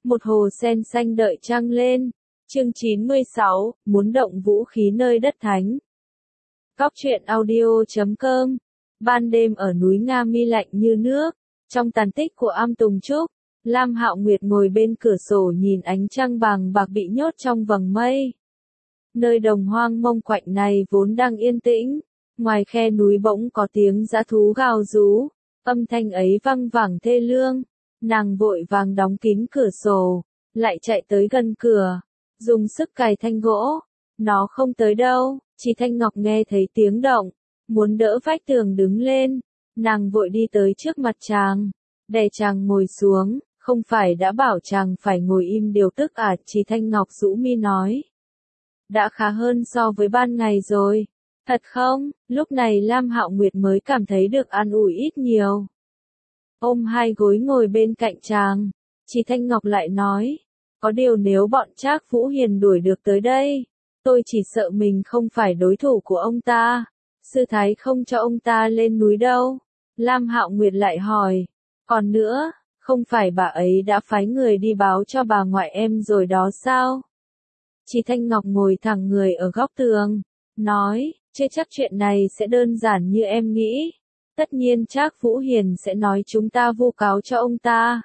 một hồ sen xanh đợi trăng lên. Chương 96, muốn động vũ khí nơi đất thánh. Góc truyện audio.com. Ban đêm ở núi Nga Mi lạnh như nước, trong tàn tích của am Tùng Trúc, Lam Hạo Nguyệt ngồi bên cửa sổ nhìn ánh trăng vàng bạc bị nhốt trong vầng mây. Nơi đồng hoang mông quạnh này vốn đang yên tĩnh, ngoài khe núi bỗng có tiếng dã thú gào rú, âm thanh ấy văng vẳng thê lương. Nàng vội vàng đóng kín cửa sổ, lại chạy tới gần cửa, dùng sức cài thanh gỗ. Nó không tới đâu, chỉ Thanh Ngọc nghe thấy tiếng động, muốn đỡ vách tường đứng lên. Nàng vội đi tới trước mặt chàng, đè chàng ngồi xuống. Không phải đã bảo chàng phải ngồi im điều tức à? Chỉ Thanh Ngọc rũ mi nói. Đã khá hơn so với ban ngày rồi. Thật không? Lúc này Lam Hạo Nguyệt mới cảm thấy được an ủi ít nhiều. Ôm hai gối ngồi bên cạnh chàng, Chỉ Thanh Ngọc lại nói, có điều nếu bọn Trác Vũ Hiền đuổi được tới đây, tôi chỉ sợ mình không phải đối thủ của ông ta. Sư thái không cho ông ta lên núi đâu. Lam Hạo Nguyệt lại hỏi, còn nữa, không phải bà ấy đã phái người đi báo cho bà ngoại em rồi đó sao? Chỉ Thanh Ngọc ngồi thẳng người ở góc tường, nói, chưa chắc chuyện này sẽ đơn giản như em nghĩ. Tất nhiên Trác Vũ Hiền sẽ nói chúng ta vu cáo cho ông ta.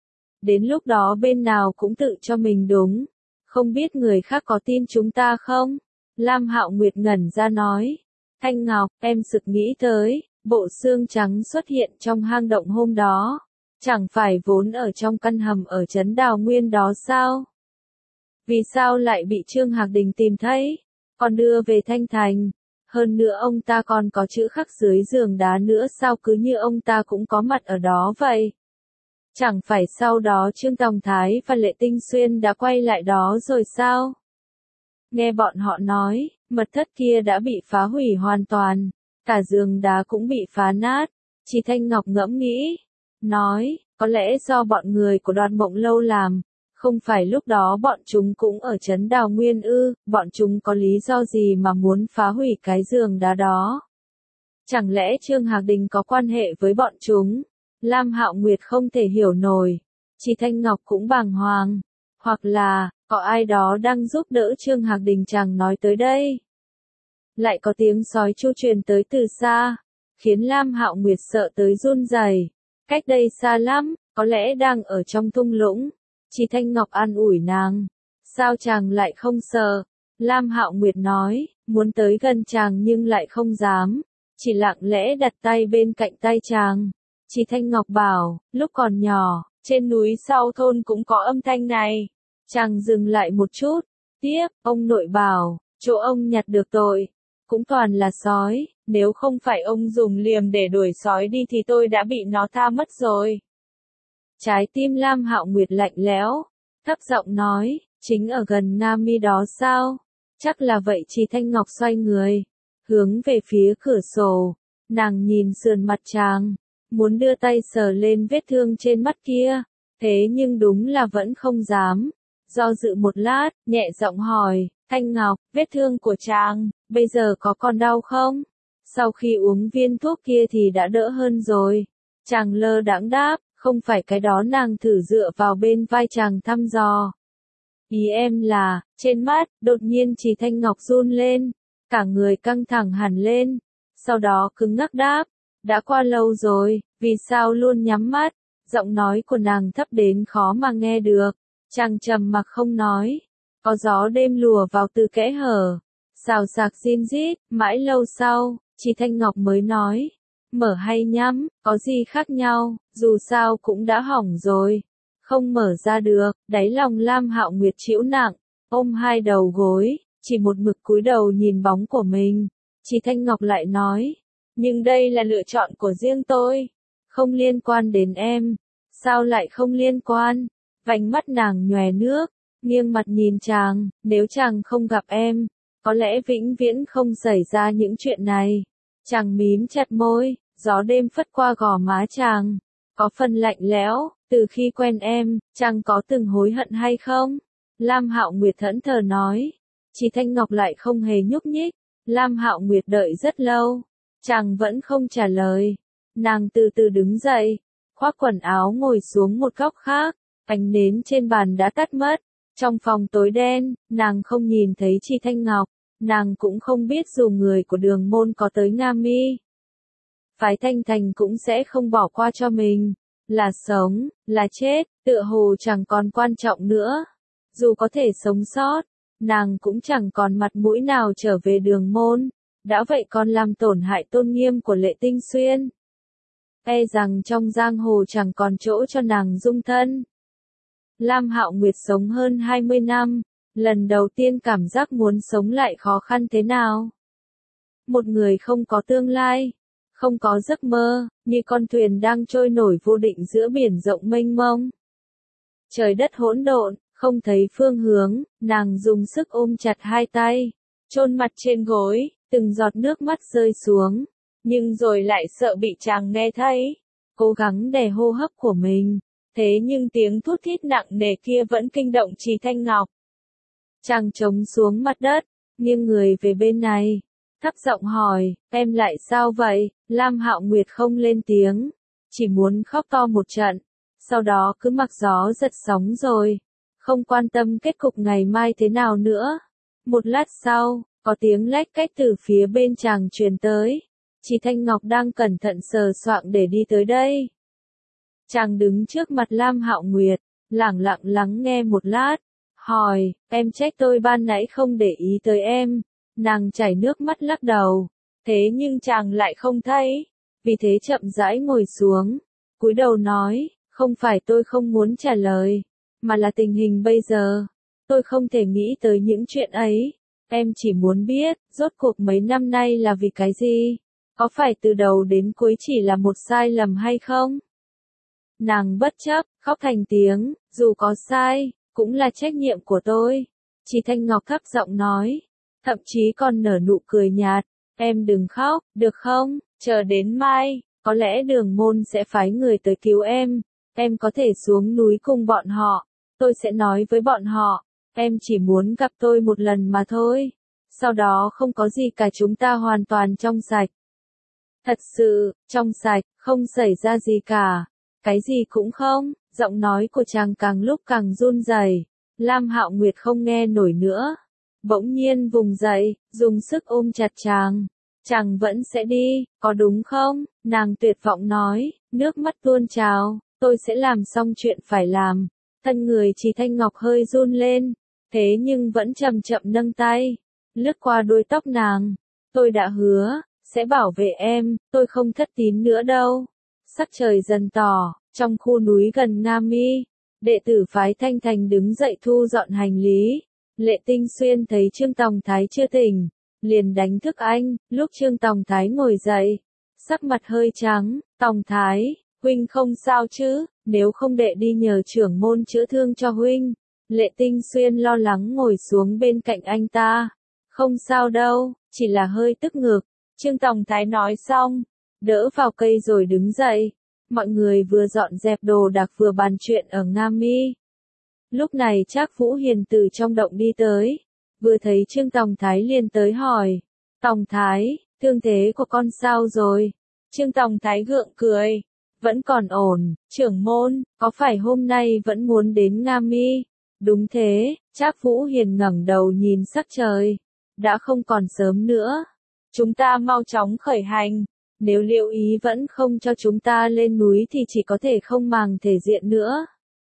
Đến lúc đó bên nào cũng tự cho mình đúng. Không biết người khác có tin chúng ta không? Lam Hạo Nguyệt ngẩn ra nói. Thanh Ngọc, em sực nghĩ tới, bộ xương trắng xuất hiện trong hang động hôm đó. Chẳng phải vốn ở trong căn hầm ở trấn Đào Nguyên đó sao? Vì sao lại bị Trương Hạc Đình tìm thấy, còn đưa về Thanh Thành? Hơn nữa ông ta còn có chữ khắc dưới giường đá nữa, sao cứ như ông ta cũng có mặt ở đó vậy? Chẳng phải sau đó Trương Tòng Thái và Lệ Tinh Xuyên đã quay lại đó rồi sao? Nghe bọn họ nói, mật thất kia đã bị phá hủy hoàn toàn, cả giường đá cũng bị phá nát. Chỉ Thanh Ngọc ngẫm nghĩ, nói, có lẽ do bọn người của Đoạt Mộng Lâu làm. Không phải lúc đó bọn chúng cũng ở trấn Đào Nguyên ư? Bọn chúng có lý do gì mà muốn phá hủy cái giường đá đó? Chẳng lẽ Trương Hạc Đình có quan hệ với bọn chúng? Lam Hạo Nguyệt không thể hiểu nổi. Chỉ Thanh Ngọc cũng bàng hoàng. Hoặc là, có ai đó đang giúp đỡ Trương Hạc Đình chàng nói tới đây. Lại có tiếng sói chu truyền tới từ xa, khiến Lam Hạo Nguyệt sợ tới run rẩy. Cách đây xa lắm, có lẽ đang ở trong thung lũng. Chỉ Thanh Ngọc an ủi nàng. Sao chàng lại không sợ? Lam Hạo Nguyệt nói, muốn tới gần chàng nhưng lại không dám. Chỉ lặng lẽ đặt tay bên cạnh tay chàng. Chỉ Thanh Ngọc bảo, lúc còn nhỏ, trên núi sau thôn cũng có âm thanh này. Chàng dừng lại một chút. Tiếp, ông nội bảo, chỗ ông nhặt được tội, cũng toàn là sói. Nếu không phải ông dùng liềm để đuổi sói đi thì tôi đã bị nó tha mất rồi. Trái tim Lam Hạo Nguyệt lạnh lẽo, thấp giọng nói, chính ở gần Nga Mi đó sao? Chắc là vậy. Chỉ Thanh Ngọc xoay người, hướng về phía cửa sổ, nàng nhìn sườn mặt chàng, muốn đưa tay sờ lên vết thương trên mắt kia, thế nhưng đúng là vẫn không dám. Do dự một lát, nhẹ giọng hỏi, Thanh Ngọc, vết thương của chàng, bây giờ có còn đau không? Sau khi uống viên thuốc kia thì đã đỡ hơn rồi. Chàng lơ đãng đáp, không phải cái đó. Nàng thử dựa vào bên vai chàng thăm dò. Ý em là, trên mắt, đột nhiên Chỉ Thanh Ngọc run lên, cả người căng thẳng hẳn lên, sau đó cứng ngắc đáp, đã qua lâu rồi, vì sao luôn nhắm mắt? Giọng nói của nàng thấp đến khó mà nghe được. Chàng trầm mặc không nói. Có gió đêm lùa vào từ kẽ hở, xào xạc rin rít. Mãi lâu sau, Chỉ Thanh Ngọc mới nói, mở hay nhắm, có gì khác nhau, dù sao cũng đã hỏng rồi. Không mở ra được. Đáy lòng Lam Hạo Nguyệt trĩu nặng, ôm hai đầu gối, chỉ một mực cúi đầu nhìn bóng của mình. Chỉ Thanh Ngọc lại nói, nhưng đây là lựa chọn của riêng tôi, không liên quan đến em. Sao lại không liên quan? Vành mắt nàng nhòe nước, nghiêng mặt nhìn chàng, nếu chàng không gặp em, có lẽ vĩnh viễn không xảy ra những chuyện này. Chàng mím chặt môi, gió đêm phất qua gò má chàng, có phần lạnh lẽo. Từ khi quen em, chàng có từng hối hận hay không? Lam Hạo Nguyệt thẫn thờ nói. Chỉ Thanh Ngọc lại không hề nhúc nhích. Lam Hạo Nguyệt đợi rất lâu, chàng vẫn không trả lời. Nàng từ từ đứng dậy, khoác quần áo ngồi xuống một góc khác, Ánh nến trên bàn đã tắt mất. Trong phòng tối đen, nàng không nhìn thấy Chi Thanh Ngọc. Nàng cũng không biết dù người của Đường Môn có tới Nga Mi, phái Thanh Thành cũng sẽ không bỏ qua cho mình. Là sống, là chết, tựa hồ chẳng còn quan trọng nữa. Dù có thể sống sót, nàng cũng chẳng còn mặt mũi nào trở về Đường Môn. Đã vậy còn làm tổn hại tôn nghiêm của Lệ Tinh Xuyên. E rằng trong giang hồ chẳng còn chỗ cho nàng dung thân. Lam Hạo Nguyệt sống hơn 20 năm, lần đầu tiên cảm giác muốn sống lại khó khăn thế nào. Một người không có tương lai, không có giấc mơ, như con thuyền đang trôi nổi vô định giữa biển rộng mênh mông. Trời đất hỗn độn, không thấy phương hướng, nàng dùng sức ôm chặt hai tay, chôn mặt trên gối, từng giọt nước mắt rơi xuống, nhưng rồi lại sợ bị chàng nghe thấy, cố gắng đè hô hấp của mình. Thế nhưng tiếng thút thít nặng nề kia vẫn kinh động Chi Thanh Ngọc. Chàng trống xuống mặt đất, nghiêng người về bên này, thấp giọng hỏi, em lại sao vậy? Lam Hạo Nguyệt không lên tiếng, chỉ muốn khóc to một trận, sau đó cứ mặc gió giật sóng rồi, không quan tâm kết cục ngày mai thế nào nữa. Một lát sau, có tiếng lách cách từ phía bên chàng truyền tới. Chi Thanh Ngọc đang cẩn thận sờ soạng để đi tới đây. Chàng đứng trước mặt Lam Hạo Nguyệt, lẳng lặng lắng nghe một lát, hỏi, em trách tôi ban nãy không để ý tới em. Nàng chảy nước mắt lắc đầu, thế nhưng chàng lại không thấy, vì thế chậm rãi ngồi xuống, cúi đầu nói, không phải tôi không muốn trả lời, mà là tình hình bây giờ, tôi không thể nghĩ tới những chuyện ấy, em chỉ muốn biết, rốt cuộc mấy năm nay là vì cái gì, có phải từ đầu đến cuối chỉ là một sai lầm hay không? Nàng bất chấp, khóc thành tiếng, dù có sai, cũng là trách nhiệm của tôi. Chi Thanh Ngọc thấp giọng nói, thậm chí còn nở nụ cười nhạt, em đừng khóc, được không, chờ đến mai, có lẽ Đường Môn sẽ phái người tới cứu em có thể xuống núi cùng bọn họ, tôi sẽ nói với bọn họ, em chỉ muốn gặp tôi một lần mà thôi, sau đó không có gì cả, chúng ta hoàn toàn trong sạch. Thật sự, trong sạch, không xảy ra gì cả. Cái gì cũng không, giọng nói của chàng càng lúc càng run rẩy. Lam Hạo Nguyệt không nghe nổi nữa. Bỗng nhiên vùng dậy, dùng sức ôm chặt chàng. Chàng vẫn sẽ đi, có đúng không? Nàng tuyệt vọng nói, nước mắt tuôn trào, tôi sẽ làm xong chuyện phải làm. Thân người Chi Thanh Ngọc hơi run lên, thế nhưng vẫn chậm chậm nâng tay, lướt qua đuôi tóc nàng. Tôi đã hứa, sẽ bảo vệ em, tôi không thất tín nữa đâu. Sắc trời dần tỏ, trong khu núi gần Nga Mi, đệ tử phái Thanh Thành đứng dậy thu dọn hành lý. Lệ Tinh Xuyên thấy Trương Tòng Thái chưa tỉnh, liền đánh thức anh. Lúc Trương Tòng Thái ngồi dậy, sắc mặt hơi trắng, Tòng Thái, huynh không sao chứ, nếu không đệ đi nhờ trưởng môn chữa thương cho huynh. Lệ Tinh Xuyên lo lắng ngồi xuống bên cạnh anh ta, không sao đâu, chỉ là hơi tức ngực. Trương Tòng Thái nói xong, đỡ vào cây rồi đứng dậy. Mọi người vừa dọn dẹp đồ đạc vừa bàn chuyện ở Nga Mi. Lúc này Trác Vũ Hiền từ trong động đi tới, vừa thấy Trương Tòng Thái liền tới hỏi, Tòng Thái, thương thế của con sao rồi? Trương Tòng Thái gượng cười, vẫn còn ổn, trưởng môn, có phải hôm nay vẫn muốn đến Nga Mi? Đúng thế, Trác Vũ Hiền ngẩng đầu nhìn sắc trời, đã không còn sớm nữa, chúng ta mau chóng khởi hành. Nếu Liệu Ý vẫn không cho chúng ta lên núi thì chỉ có thể không màng thể diện nữa.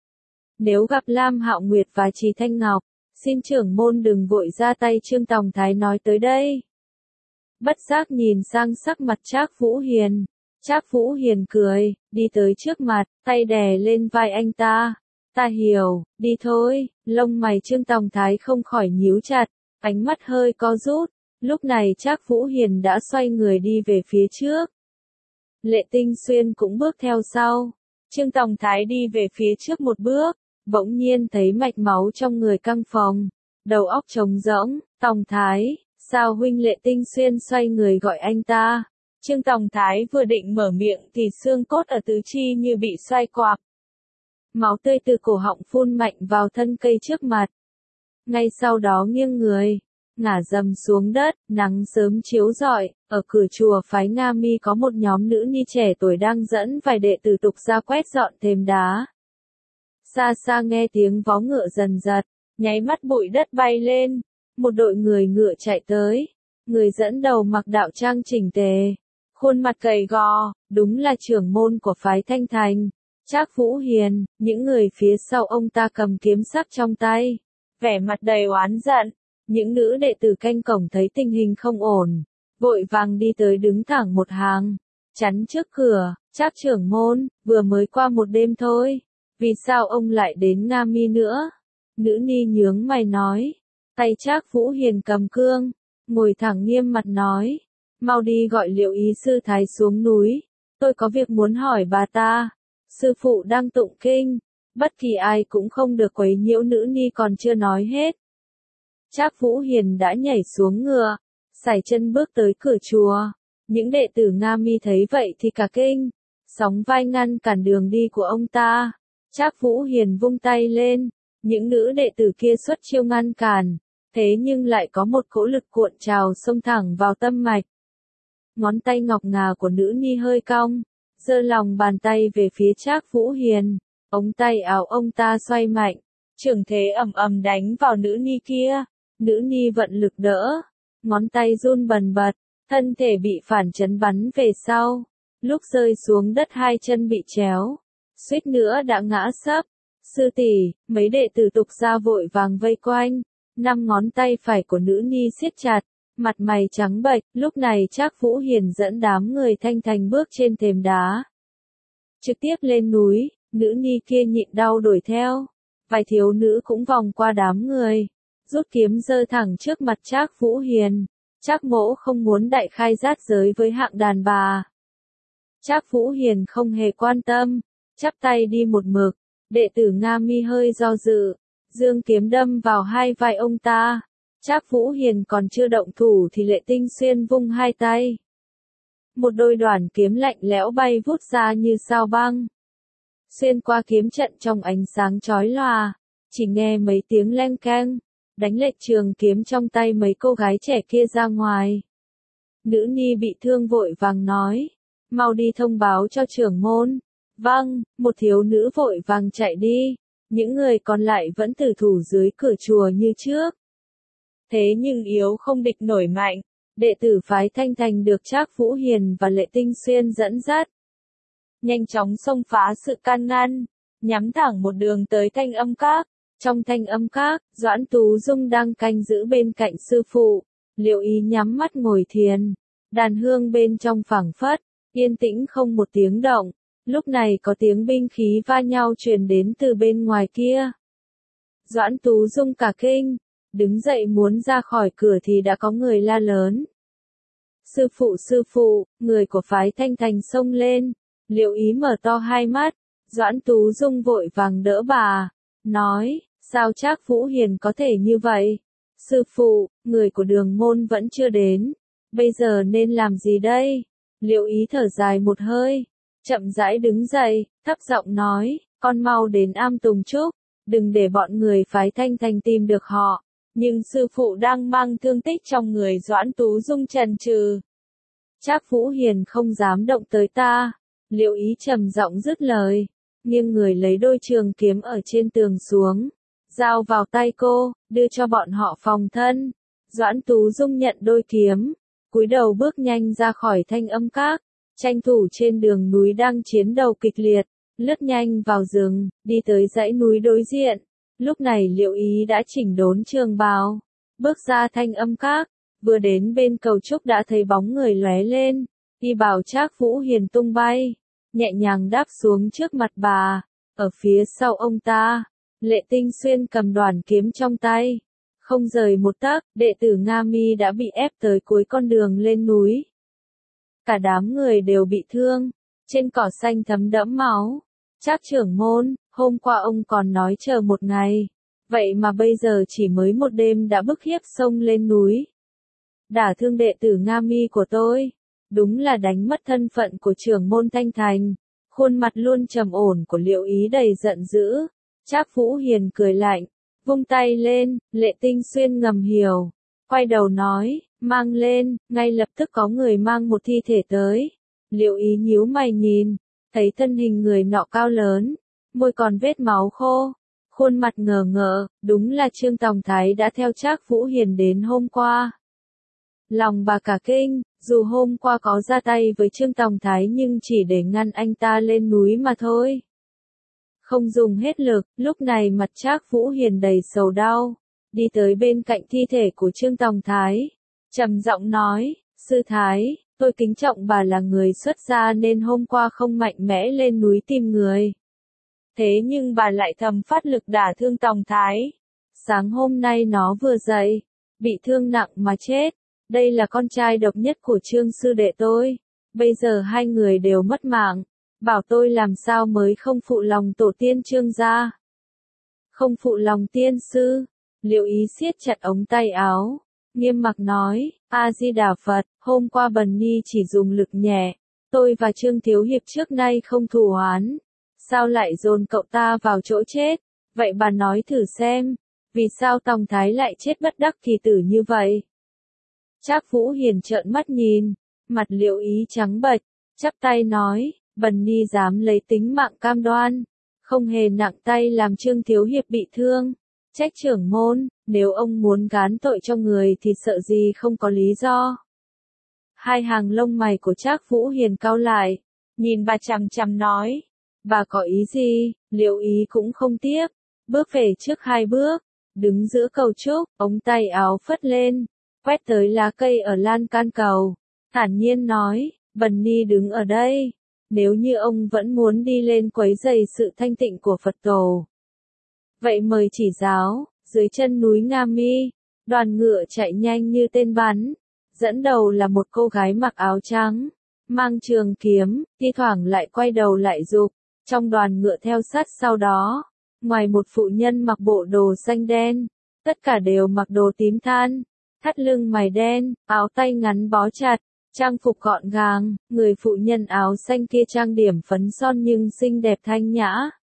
Nếu gặp Lam Hạo Nguyệt và Chi Thanh Ngọc, xin trưởng môn đừng vội ra tay. Trương Tòng Thái nói tới đây. Bất giác nhìn sang sắc mặt Trác Vũ Hiền. Trác Vũ Hiền cười, đi tới trước mặt, tay đè lên vai anh ta. Ta hiểu, đi thôi. Lông mày Trương Tòng Thái không khỏi nhíu chặt, ánh mắt hơi co rút. Lúc này Trác Vũ Hiền đã xoay người đi về phía trước. Lệ Tinh Xuyên cũng bước theo sau. Trương Tòng Thái đi về phía trước một bước, bỗng nhiên thấy mạch máu trong người căng phồng, đầu óc trống rỗng. Tòng Thái, sao huynh? Lệ Tinh Xuyên xoay người gọi anh ta. Trương Tòng Thái vừa định mở miệng thì xương cốt ở tứ chi như bị xoay quạp. Máu tươi từ cổ họng phun mạnh vào thân cây trước mặt. Ngay sau đó nghiêng người, ngả dầm xuống đất. Nắng sớm chiếu rọi, ở cửa chùa phái Nga Mi có một nhóm nữ nhi trẻ tuổi đang dẫn vài đệ tử tục ra quét dọn thềm đá. Xa xa nghe tiếng vó ngựa dần dật, nháy mắt bụi đất bay lên, một đội người ngựa chạy tới, người dẫn đầu mặc đạo trang chỉnh tề, khuôn mặt gầy gò, đúng là trưởng môn của phái Thanh Thành, Trác Vũ Hiền. Những người phía sau ông ta cầm kiếm sắc trong tay, vẻ mặt đầy oán giận. Những nữ đệ tử canh cổng thấy tình hình không ổn, vội vàng đi tới đứng thẳng một hàng, chắn trước cửa. Trác trưởng môn, vừa mới qua một đêm thôi, vì sao ông lại đến Nga Mi nữa? Nữ ni nhướng mày nói. Tay Trác Vũ Hiền cầm cương, ngồi thẳng nghiêm mặt nói, mau đi gọi Liệu Ý sư thái xuống núi, tôi có việc muốn hỏi bà ta. Sư phụ đang tụng kinh, bất kỳ ai cũng không được quấy nhiễu. Nữ ni còn chưa nói hết, Trác Vũ Hiền đã nhảy xuống ngựa, sải chân bước tới cửa chùa. Những đệ tử Nga Mi thấy vậy thì cả kinh, sóng vai ngăn cản đường đi của ông ta. Trác Vũ Hiền vung tay lên, những nữ đệ tử kia xuất chiêu ngăn cản, thế nhưng lại có một cỗ lực cuộn trào xông thẳng vào tâm mạch. Ngón tay ngọc ngà của nữ ni hơi cong, giơ lòng bàn tay về phía Trác Vũ Hiền, ống tay áo ông ta xoay mạnh, trưởng thế ầm ầm đánh vào nữ ni kia. Nữ ni vận lực đỡ, ngón tay run bần bật, thân thể bị phản chấn bắn về sau, lúc rơi xuống đất hai chân bị chéo, suýt nữa đã ngã sấp. Sư tỷ, mấy đệ tử tục gia vội vàng vây quanh, 5 ngón tay phải của nữ ni siết chặt, mặt mày trắng bệch. Lúc này Trác Vũ Hiền dẫn đám người Thanh Thành bước trên thềm đá, trực tiếp lên núi. Nữ ni kia nhịn đau đuổi theo, vài thiếu nữ cũng vòng qua đám người, rút kiếm giơ thẳng trước mặt Trác Vũ Hiền. Trác mỗ không muốn đại khai rát giới với hạng đàn bà. Trác Vũ Hiền không hề quan tâm, chắp tay đi một mực. Đệ tử Nga Mi hơi do dự, dương kiếm đâm vào hai vai ông ta. Trác Vũ Hiền còn chưa động thủ thì Lệ Tinh Xuyên vung hai tay, một đôi đoản kiếm lạnh lẽo bay vút ra như sao băng, xuyên qua kiếm trận trong ánh sáng chói lòa. Chỉ nghe mấy tiếng leng keng, đánh lệch trường kiếm trong tay mấy cô gái trẻ kia ra ngoài. Nữ ni bị thương vội vàng nói, mau đi thông báo cho trưởng môn. Vâng, một thiếu nữ vội vàng chạy đi, những người còn lại vẫn tử thủ dưới cửa chùa như trước. Thế nhưng yếu không địch nổi mạnh, đệ tử phái Thanh Thành được Trác Vũ Hiền và Lệ Tinh Xuyên dẫn dắt, nhanh chóng xông phá sự can ngăn, nhắm thẳng một đường tới Thanh Âm Các. Trong Thanh Âm Các, Doãn Tú Dung đang canh giữ bên cạnh sư phụ, Liệu Ý nhắm mắt ngồi thiền, đàn hương bên trong phảng phất, yên tĩnh không một tiếng động. Lúc này có tiếng binh khí va nhau truyền đến từ bên ngoài kia. Doãn Tú Dung cả kinh, đứng dậy muốn ra khỏi cửa thì đã có người la lớn. Sư phụ, người của phái Thanh Thành xông lên. Liệu Ý mở to hai mắt, Doãn Tú Dung vội vàng đỡ bà, nói, sao Trác Vũ Hiền có thể như vậy? Sư phụ, người của đường môn vẫn chưa đến, bây giờ nên làm gì đây? Liệu Ý thở dài một hơi, chậm rãi đứng dậy, thấp giọng nói, con mau đến Am Tùng Trúc, đừng để bọn người phái Thanh Thành tìm được họ. Nhưng sư phụ đang mang thương tích trong người. Doãn Tú Dung chần chừ. Trác Vũ Hiền không dám động tới ta. Liệu Ý trầm giọng dứt lời, nghiêng người lấy đôi trường kiếm ở trên tường xuống, giao vào tay cô, đưa cho bọn họ phòng thân. Doãn Tú Dung nhận đôi kiếm, cúi đầu bước nhanh ra khỏi Thanh Âm Các, tranh thủ trên đường núi đang chiến đấu kịch liệt, lướt nhanh vào rừng, đi tới dãy núi đối diện. Lúc này Liệu Ý đã chỉnh đốn trường bào, bước ra Thanh Âm Các, vừa đến bên cầu trúc đã thấy bóng người lóe lên, y bào Trác Vũ Hiền tung bay, nhẹ nhàng đáp xuống trước mặt bà. Ở phía sau ông ta, Lệ Tinh Xuyên cầm đoản kiếm trong tay, không rời một tấc. Đệ tử Nga Mi đã bị ép tới cuối con đường lên núi. Cả đám người đều bị thương, trên cỏ xanh thấm đẫm máu. Trác trưởng môn, hôm qua ông còn nói chờ một ngày, vậy mà bây giờ chỉ mới một đêm đã bức hiếp xông lên núi, đả thương đệ tử Nga Mi của tôi, đúng là đánh mất thân phận của trưởng môn Thanh Thành. Khuôn mặt luôn trầm ổn của Liệu Ý đầy giận dữ. Trác Vũ Hiền cười lạnh, vung tay lên. Lệ Tinh Xuyên ngầm hiểu, quay đầu nói, mang lên. Ngay lập tức có người mang một thi thể tới. Liệu Ý nhíu mày nhìn, thấy thân hình người nọ cao lớn, môi còn vết máu khô, khuôn mặt ngờ ngợ, đúng là Trương Tòng Thái đã theo Trác Vũ Hiền đến hôm qua. Lòng bà cả kinh, dù hôm qua có ra tay với Trương Tòng Thái nhưng chỉ để ngăn anh ta lên núi mà thôi. Không dùng hết lực, lúc này mặt Trác Vũ Hiền đầy sầu đau, đi tới bên cạnh thi thể của Trương Tòng Thái, trầm giọng nói, sư thái, tôi kính trọng bà là người xuất gia nên hôm qua không mạnh mẽ lên núi tìm người. Thế nhưng bà lại thầm phát lực đả thương Tòng Thái. Sáng hôm nay nó vừa dậy, bị thương nặng mà chết. Đây là con trai độc nhất của Trương sư đệ tôi. Bây giờ hai người đều mất mạng. Bảo tôi làm sao mới không phụ lòng tổ tiên Trương gia. Không phụ lòng tiên sư. Liệu ý siết chặt ống tay áo. Nghiêm mặc nói, A-di-đà Phật, hôm qua Bần Ni chỉ dùng lực nhẹ. Tôi và Trương Thiếu Hiệp trước nay không thù oán. Sao lại dồn cậu ta vào chỗ chết? Vậy bà nói thử xem, vì sao Tòng Thái lại chết bất đắc kỳ tử như vậy? Trác Vũ Hiền trợn mắt nhìn, mặt Liệu ý trắng bệch, chắp tay nói, Bần Ni dám lấy tính mạng cam đoan, không hề nặng tay làm Trương Thiếu Hiệp bị thương. Trách trưởng môn, nếu ông muốn gán tội cho người thì sợ gì không có lý do. Hai hàng lông mày của Trác Vũ Hiền cau lại, nhìn bà chằm chằm nói, bà có ý gì? Liệu ý cũng không tiếp, bước về trước hai bước, đứng giữa cầu trúc, ống tay áo phất lên, quét tới lá cây ở lan can cầu, thản nhiên nói, Bần Ni đứng ở đây, nếu như ông vẫn muốn đi lên quấy rầy sự thanh tịnh của Phật tổ. Vậy mời chỉ giáo, dưới chân núi Nga Mi, đoàn ngựa chạy nhanh như tên bắn, dẫn đầu là một cô gái mặc áo trắng, mang trường kiếm, thi thoảng lại quay đầu lại giục, trong đoàn ngựa theo sát sau đó, ngoài một phụ nhân mặc bộ đồ xanh đen, tất cả đều mặc đồ tím than, thắt lưng mày đen, áo tay ngắn bó chặt, trang phục gọn gàng, người phụ nhân áo xanh kia trang điểm phấn son nhưng xinh đẹp thanh nhã.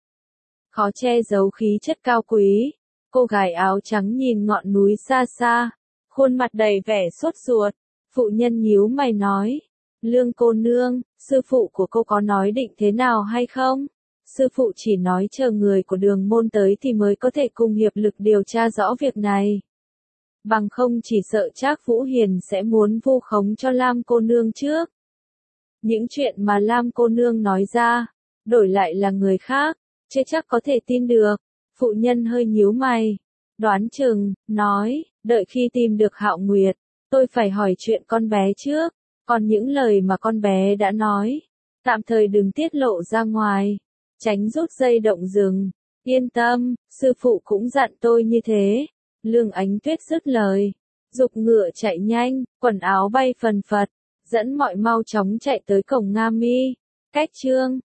Khó che giấu khí chất cao quý, cô gái áo trắng nhìn ngọn núi xa xa, khuôn mặt đầy vẻ sốt ruột, phụ nhân nhíu mày nói, Lương cô nương, sư phụ của cô có nói định thế nào hay không? Sư phụ chỉ nói chờ người của Đường môn tới thì mới có thể cùng hiệp lực điều tra rõ việc này. Bằng không chỉ sợ Trác Vũ Hiền sẽ muốn vu khống cho Lam cô nương trước. Những chuyện mà Lam cô nương nói ra, đổi lại là người khác, chưa chắc có thể tin được. Phụ nhân hơi nhíu mày, đoán chừng, nói, đợi khi tìm được Hạo Nguyệt, tôi phải hỏi chuyện con bé trước, còn những lời mà con bé đã nói, tạm thời đừng tiết lộ ra ngoài, tránh rút dây động rừng. Yên tâm, sư phụ cũng dặn tôi như thế. Lương Ánh Tuyết dứt lời, giục ngựa chạy nhanh, quần áo bay phần phật, dẫn mọi mau chóng chạy tới cổng Nga Mi. Cách Trương